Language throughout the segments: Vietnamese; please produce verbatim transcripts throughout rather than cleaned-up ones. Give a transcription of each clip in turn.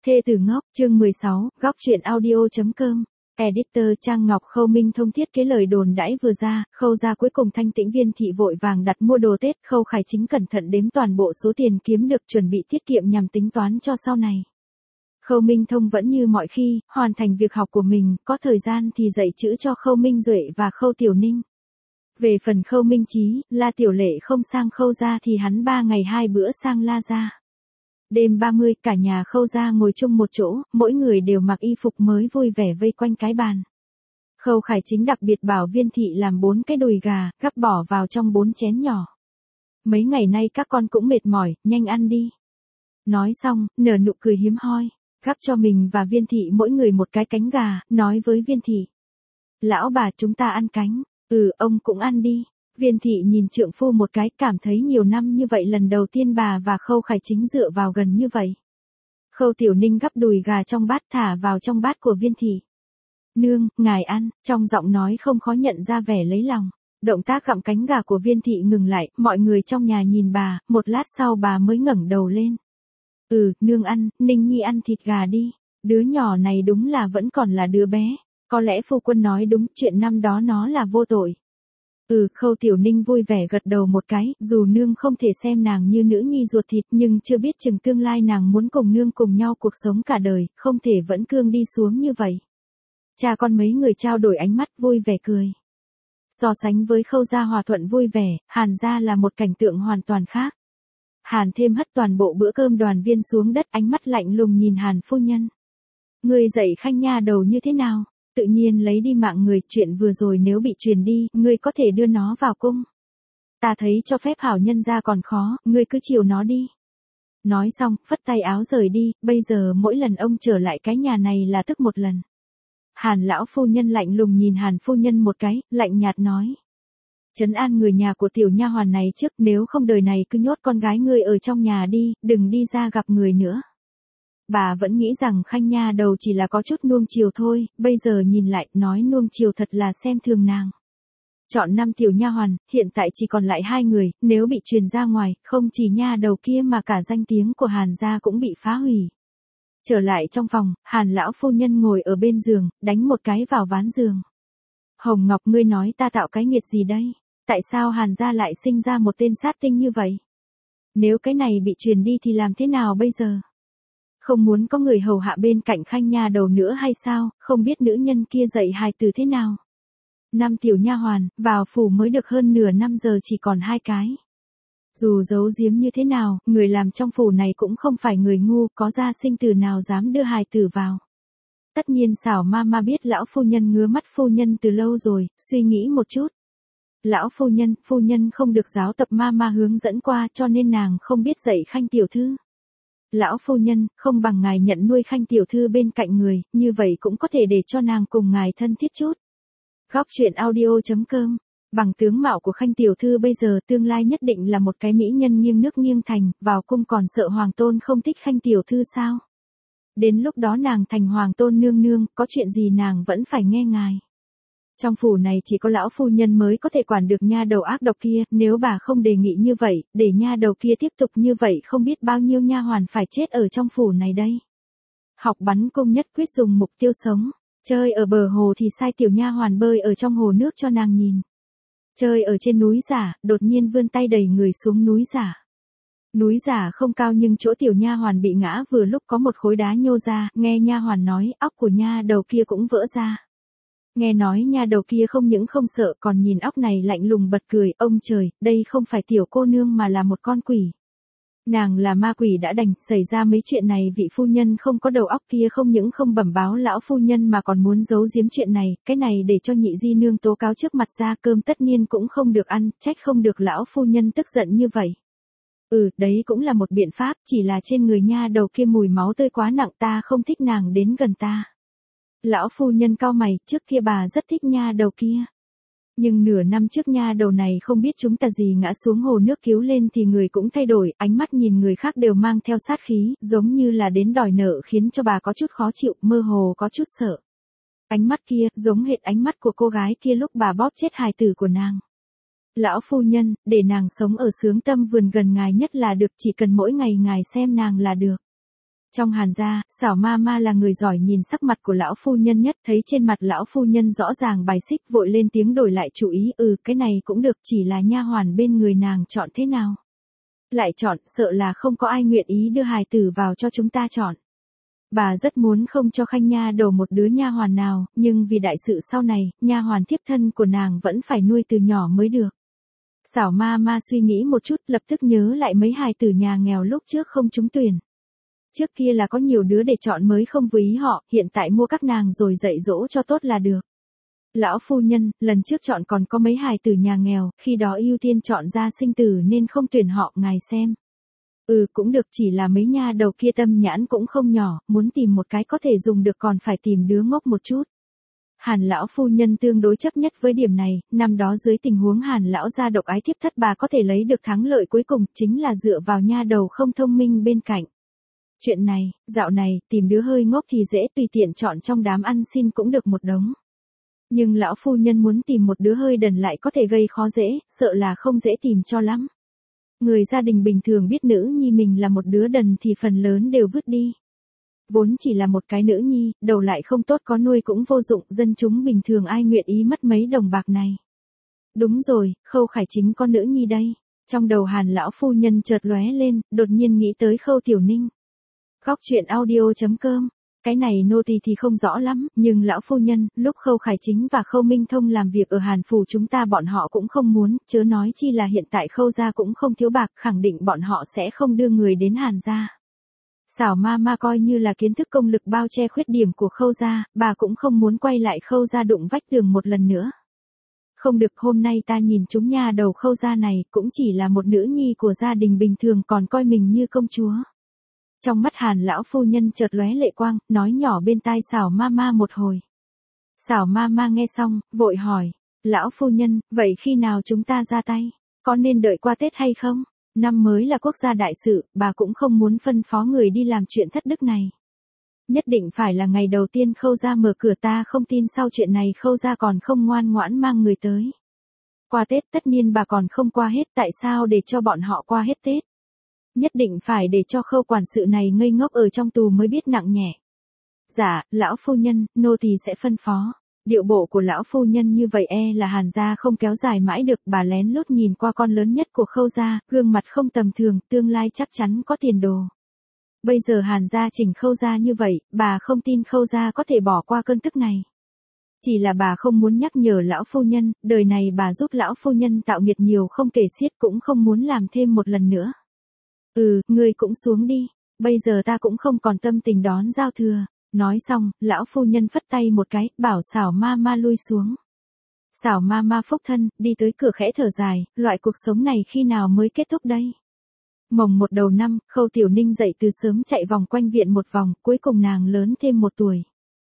Thê tử ngốc, chương mười sáu, góc truyện audio.com. Editor Trang Ngọc Khâu Minh Thông thiết kế lời đồn đãi vừa ra, Khâu gia cuối cùng thanh tĩnh Viên thị vội vàng đặt mua đồ Tết, Khâu Khải Chính cẩn thận đếm toàn bộ số tiền kiếm được chuẩn bị tiết kiệm nhằm tính toán cho sau này. Khâu Minh Thông vẫn như mọi khi, hoàn thành việc học của mình, có thời gian thì dạy chữ cho Khâu Minh Duệ và Khâu Tiểu Ninh. Về phần Khâu Minh Chí, La Tiểu Lệ không sang Khâu gia thì hắn ba ngày hai bữa sang La gia. Đêm ba mươi, cả nhà Khâu gia ngồi chung một chỗ, mỗi người đều mặc y phục mới vui vẻ vây quanh cái bàn. Khâu Khải Chính đặc biệt bảo Viên thị làm bốn cái đùi gà, gắp bỏ vào trong bốn chén nhỏ. Mấy ngày nay các con cũng mệt mỏi, nhanh ăn đi. Nói xong, nở nụ cười hiếm hoi, gắp cho mình và Viên thị mỗi người một cái cánh gà, nói với Viên thị. Lão bà chúng ta ăn cánh, ừ ông cũng ăn đi. Viên thị nhìn trượng phu một cái, cảm thấy nhiều năm như vậy lần đầu tiên bà và Khâu Khải Chính dựa vào gần như vậy. Khâu Tiểu Ninh gắp đùi gà trong bát thả vào trong bát của Viên thị. Nương, ngài ăn, trong giọng nói không khó nhận ra vẻ lấy lòng. Động tác gặm cánh gà của Viên thị ngừng lại, mọi người trong nhà nhìn bà, một lát sau bà mới ngẩng đầu lên. Ừ, nương ăn, Ninh Nhi ăn thịt gà đi, đứa nhỏ này đúng là vẫn còn là đứa bé, có lẽ phu quân nói đúng, chuyện năm đó nó là vô tội. Ừ, Khâu Tiểu Ninh vui vẻ gật đầu một cái, dù nương không thể xem nàng như nữ nhi ruột thịt nhưng chưa biết chừng tương lai nàng muốn cùng nương cùng nhau cuộc sống cả đời, không thể vẫn cương đi xuống như vậy. Cha con mấy người trao đổi ánh mắt vui vẻ cười. So sánh với Khâu gia hòa thuận vui vẻ, Hàn gia là một cảnh tượng hoàn toàn khác. Hàn Thêm hất toàn bộ bữa cơm đoàn viên xuống đất, ánh mắt lạnh lùng nhìn Hàn phu nhân. Ngươi dạy Khanh nha đầu như thế nào? Tự nhiên lấy đi mạng người, chuyện vừa rồi nếu bị truyền đi, ngươi có thể đưa nó vào cung. Ta thấy cho phép hảo nhân ra còn khó, ngươi cứ chiều nó đi. Nói xong, phất tay áo rời đi, bây giờ mỗi lần ông trở lại cái nhà này là tức một lần. Hàn lão phu nhân lạnh lùng nhìn Hàn phu nhân một cái, lạnh nhạt nói. Trấn an người nhà của tiểu nha hoàn này trước, nếu không đời này cứ nhốt con gái ngươi ở trong nhà đi, đừng đi ra gặp người nữa. Bà vẫn nghĩ rằng Khanh nha đầu chỉ là có chút nuông chiều thôi, bây giờ nhìn lại, nói nuông chiều thật là xem thường nàng. Chọn năm tiểu nha hoàn, hiện tại chỉ còn lại hai người, nếu bị truyền ra ngoài, không chỉ nha đầu kia mà cả danh tiếng của Hàn gia cũng bị phá hủy. Trở lại trong phòng, Hàn lão phu nhân ngồi ở bên giường, đánh một cái vào ván giường. Hồng Ngọc, ngươi nói ta tạo cái nghiệt gì đây? Tại sao Hàn gia lại sinh ra một tên sát tinh như vậy? Nếu cái này bị truyền đi thì làm thế nào bây giờ? Không muốn có người hầu hạ bên cạnh Khanh nha đầu nữa hay sao, không biết nữ nhân kia dạy hài từ thế nào. Năm tiểu nha hoàn, vào phủ mới được hơn nửa năm giờ chỉ còn hai cái. Dù giấu giếm như thế nào, người làm trong phủ này cũng không phải người ngu, có gia sinh tử nào dám đưa hài tử vào. Tất nhiên xảo ma ma biết lão phu nhân ngứa mắt phu nhân từ lâu rồi, suy nghĩ một chút. Lão phu nhân, phu nhân không được giáo tập ma ma hướng dẫn qua cho nên nàng không biết dạy Khanh tiểu thư. Lão phu nhân, không bằng ngài nhận nuôi Khanh tiểu thư bên cạnh người, như vậy cũng có thể để cho nàng cùng ngài thân thiết chút. Góc truyện audio.com. Bằng tướng mạo của Khanh tiểu thư bây giờ tương lai nhất định là một cái mỹ nhân nghiêng nước nghiêng thành, vào cung còn sợ hoàng tôn không thích Khanh tiểu thư sao? Đến lúc đó nàng thành hoàng tôn nương nương, có chuyện gì nàng vẫn phải nghe ngài. Trong phủ này chỉ có lão phu nhân mới có thể quản được nha đầu ác độc kia, nếu bà không đề nghị như vậy, để nha đầu kia tiếp tục như vậy không biết bao nhiêu nha hoàn phải chết ở trong phủ này đây. Học bắn cung nhất quyết dùng mục tiêu sống, chơi ở bờ hồ thì sai tiểu nha hoàn bơi ở trong hồ nước cho nàng nhìn. Chơi ở trên núi giả, đột nhiên vươn tay đẩy người xuống núi giả. Núi giả không cao nhưng chỗ tiểu nha hoàn bị ngã vừa lúc có một khối đá nhô ra, nghe nha hoàn nói, óc của nha đầu kia cũng vỡ ra. Nghe nói nha đầu kia không những không sợ còn nhìn óc này lạnh lùng bật cười, ông trời, đây không phải tiểu cô nương mà là một con quỷ. Nàng là ma quỷ đã đành, xảy ra mấy chuyện này vị phu nhân không có đầu óc kia không những không bẩm báo lão phu nhân mà còn muốn giấu giếm chuyện này, cái này để cho nhị di nương tố cáo trước mặt ra, cơm tất nhiên cũng không được ăn, trách không được lão phu nhân tức giận như vậy. Ừ, đấy cũng là một biện pháp, chỉ là trên người nha đầu kia mùi máu tươi quá nặng, ta không thích nàng đến gần ta. Lão phu nhân cau mày, trước kia bà rất thích nha đầu kia. Nhưng nửa năm trước nha đầu này không biết chúng ta gì ngã xuống hồ nước cứu lên thì người cũng thay đổi, ánh mắt nhìn người khác đều mang theo sát khí, giống như là đến đòi nợ khiến cho bà có chút khó chịu, mơ hồ có chút sợ. Ánh mắt kia, giống hệt ánh mắt của cô gái kia lúc bà bóp chết hài tử của nàng. Lão phu nhân, để nàng sống ở sướng tâm vườn gần ngài nhất là được, chỉ cần mỗi ngày ngài xem nàng là được. Trong Hàn gia, xảo ma ma là người giỏi nhìn sắc mặt của lão phu nhân nhất, thấy trên mặt lão phu nhân rõ ràng bài xích, vội lên tiếng đổi lại chủ ý, ừ, cái này cũng được, chỉ là nha hoàn bên người nàng chọn thế nào. Lại chọn, sợ là không có ai nguyện ý đưa hài tử vào cho chúng ta chọn. Bà rất muốn không cho Khanh nha đầu một đứa nha hoàn nào, nhưng vì đại sự sau này, nha hoàn thiếp thân của nàng vẫn phải nuôi từ nhỏ mới được. Xảo ma ma suy nghĩ một chút, lập tức nhớ lại mấy hài tử nhà nghèo lúc trước không trúng tuyển. Trước kia là có nhiều đứa để chọn mới không vừa ý họ, hiện tại mua các nàng rồi dạy dỗ cho tốt là được. Lão phu nhân, lần trước chọn còn có mấy hài tử nhà nghèo, khi đó ưu tiên chọn ra sinh tử nên không tuyển họ, ngài xem. Ừ, cũng được, chỉ là mấy nha đầu kia tâm nhãn cũng không nhỏ, muốn tìm một cái có thể dùng được còn phải tìm đứa ngốc một chút. Hàn lão phu nhân tương đối chấp nhất với điểm này, năm đó dưới tình huống Hàn lão gia độc ái thiếp thất, bà có thể lấy được thắng lợi cuối cùng chính là dựa vào nha đầu không thông minh bên cạnh. Chuyện này, dạo này, tìm đứa hơi ngốc thì dễ, tùy tiện chọn trong đám ăn xin cũng được một đống. Nhưng lão phu nhân muốn tìm một đứa hơi đần lại có thể gây khó dễ, sợ là không dễ tìm cho lắm. Người gia đình bình thường biết nữ nhi mình là một đứa đần thì phần lớn đều vứt đi. Vốn chỉ là một cái nữ nhi, đầu lại không tốt, có nuôi cũng vô dụng, dân chúng bình thường ai nguyện ý mất mấy đồng bạc này. Đúng rồi, Khâu Khải Chính có nữ nhi đây. Trong đầu Hàn lão phu nhân chợt lóe lên, đột nhiên nghĩ tới Khâu Tiểu Ninh. Góc truyện audio chấm com. Cái này nô tỳ thì không rõ lắm, nhưng lão phu nhân, lúc Khâu Khải Chính và Khâu Minh Thông làm việc ở Hàn phủ chúng ta bọn họ cũng không muốn, chớ nói chi là hiện tại Khâu gia cũng không thiếu bạc, khẳng định bọn họ sẽ không đưa người đến Hàn gia. Xảo ma ma coi như là kiến thức công lực bao che khuyết điểm của Khâu gia, bà cũng không muốn quay lại Khâu gia đụng vách tường một lần nữa. Không được, hôm nay ta nhìn chúng nha đầu Khâu gia này, cũng chỉ là một nữ nhi của gia đình bình thường còn coi mình như công chúa. Trong mắt Hàn lão phu nhân chợt lóe lệ quang, nói nhỏ bên tai xảo ma ma một hồi. Xảo ma ma nghe xong, vội hỏi, lão phu nhân, vậy khi nào chúng ta ra tay? Có nên đợi qua Tết hay không? Năm mới là quốc gia đại sự, bà cũng không muốn phân phó người đi làm chuyện thất đức này. Nhất định phải là ngày đầu tiên Khâu gia mở cửa, ta không tin sau chuyện này Khâu gia còn không ngoan ngoãn mang người tới. Qua Tết tất nhiên bà còn không qua hết, tại sao để cho bọn họ qua hết Tết? Nhất định phải để cho Khâu quản sự này ngây ngốc ở trong tù mới biết nặng nhẹ. Dạ, lão phu nhân, nô tỳ sẽ phân phó. Điệu bộ của lão phu nhân như vậy e là Hàn gia không kéo dài mãi được, bà lén lút nhìn qua con lớn nhất của Khâu gia, gương mặt không tầm thường, tương lai chắc chắn có tiền đồ. Bây giờ Hàn gia chỉnh Khâu gia như vậy, bà không tin Khâu gia có thể bỏ qua cơn tức này. Chỉ là bà không muốn nhắc nhở lão phu nhân, đời này bà giúp lão phu nhân tạo nghiệp nhiều không kể xiết, cũng không muốn làm thêm một lần nữa. Ừ, ngươi cũng xuống đi, bây giờ ta cũng không còn tâm tình đón giao thừa. Nói xong, lão phu nhân phất tay một cái, bảo xảo ma ma lui xuống. Xảo ma ma phúc thân, đi tới cửa khẽ thở dài, loại cuộc sống này khi nào mới kết thúc đây? Mồng một đầu năm, Khâu Tiểu Ninh dậy từ sớm chạy vòng quanh viện một vòng, cuối cùng nàng lớn thêm một tuổi.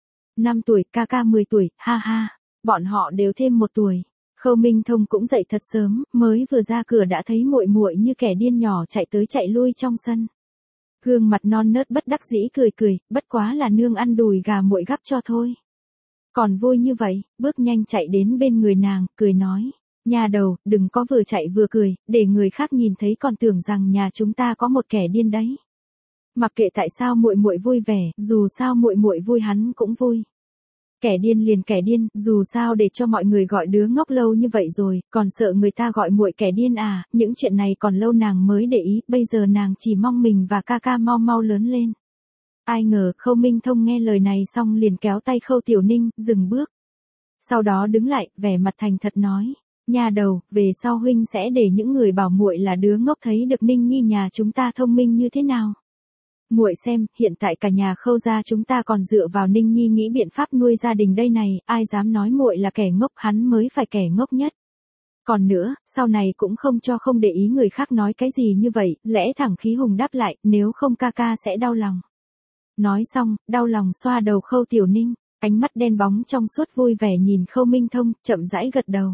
Năm tuổi, ca ca mười tuổi, ha ha, bọn họ đều thêm một tuổi. Khâu Minh Thông cũng dậy thật sớm, mới vừa ra cửa đã thấy muội muội như kẻ điên nhỏ chạy tới chạy lui trong sân. Gương mặt non nớt bất đắc dĩ cười cười, bất quá là nương ăn đùi gà muội gắp cho thôi. Còn vui như vậy, bước nhanh chạy đến bên người nàng, cười nói, nhà đầu, đừng có vừa chạy vừa cười, để người khác nhìn thấy còn tưởng rằng nhà chúng ta có một kẻ điên đấy. Mặc kệ tại sao muội muội vui vẻ, dù sao muội muội vui hắn cũng vui. Kẻ điên liền kẻ điên, dù sao để cho mọi người gọi đứa ngốc lâu như vậy rồi, còn sợ người ta gọi muội kẻ điên à, những chuyện này còn lâu nàng mới để ý, bây giờ nàng chỉ mong mình và ca ca mau mau lớn lên. Ai ngờ, Khâu Minh Thông nghe lời này xong liền kéo tay Khâu Tiểu Ninh, dừng bước. Sau đó đứng lại, vẻ mặt thành thật nói, nhà đầu, về sau huynh sẽ để những người bảo muội là đứa ngốc thấy được Ninh Nhi nhà chúng ta thông minh như thế nào. Muội xem, hiện tại cả nhà Khâu gia chúng ta còn dựa vào Ninh Nhi nghĩ biện pháp nuôi gia đình đây này, ai dám nói muội là kẻ ngốc, hắn mới phải kẻ ngốc nhất. Còn nữa, sau này cũng không cho không để ý người khác nói cái gì như vậy, lẽ thẳng khí hùng đáp lại, nếu không ca ca sẽ đau lòng. Nói xong, đau lòng xoa đầu Khâu Tiểu Ninh, ánh mắt đen bóng trong suốt vui vẻ nhìn Khâu Minh Thông, chậm rãi gật đầu.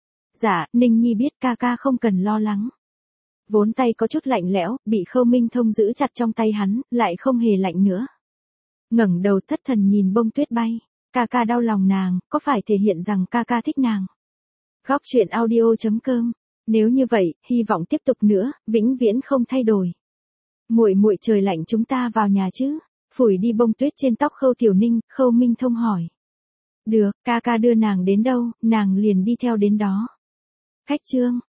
Dạ, Ninh Nhi biết, ca ca không cần lo lắng. Vốn tay có chút lạnh lẽo, bị Khâu Minh Thông giữ chặt trong tay hắn, lại không hề lạnh nữa. Ngẩng đầu thất thần nhìn bông tuyết bay, ca ca đau lòng nàng, có phải thể hiện rằng ca ca thích nàng? Góc truyện audio chấm com. Nếu như vậy, hy vọng tiếp tục nữa, vĩnh viễn không thay đổi. Muội muội trời lạnh chúng ta vào nhà chứ? Phủi đi bông tuyết trên tóc Khâu Tiểu Ninh, Khâu Minh Thông hỏi. Được, ca ca đưa nàng đến đâu, nàng liền đi theo đến đó. Khách trương,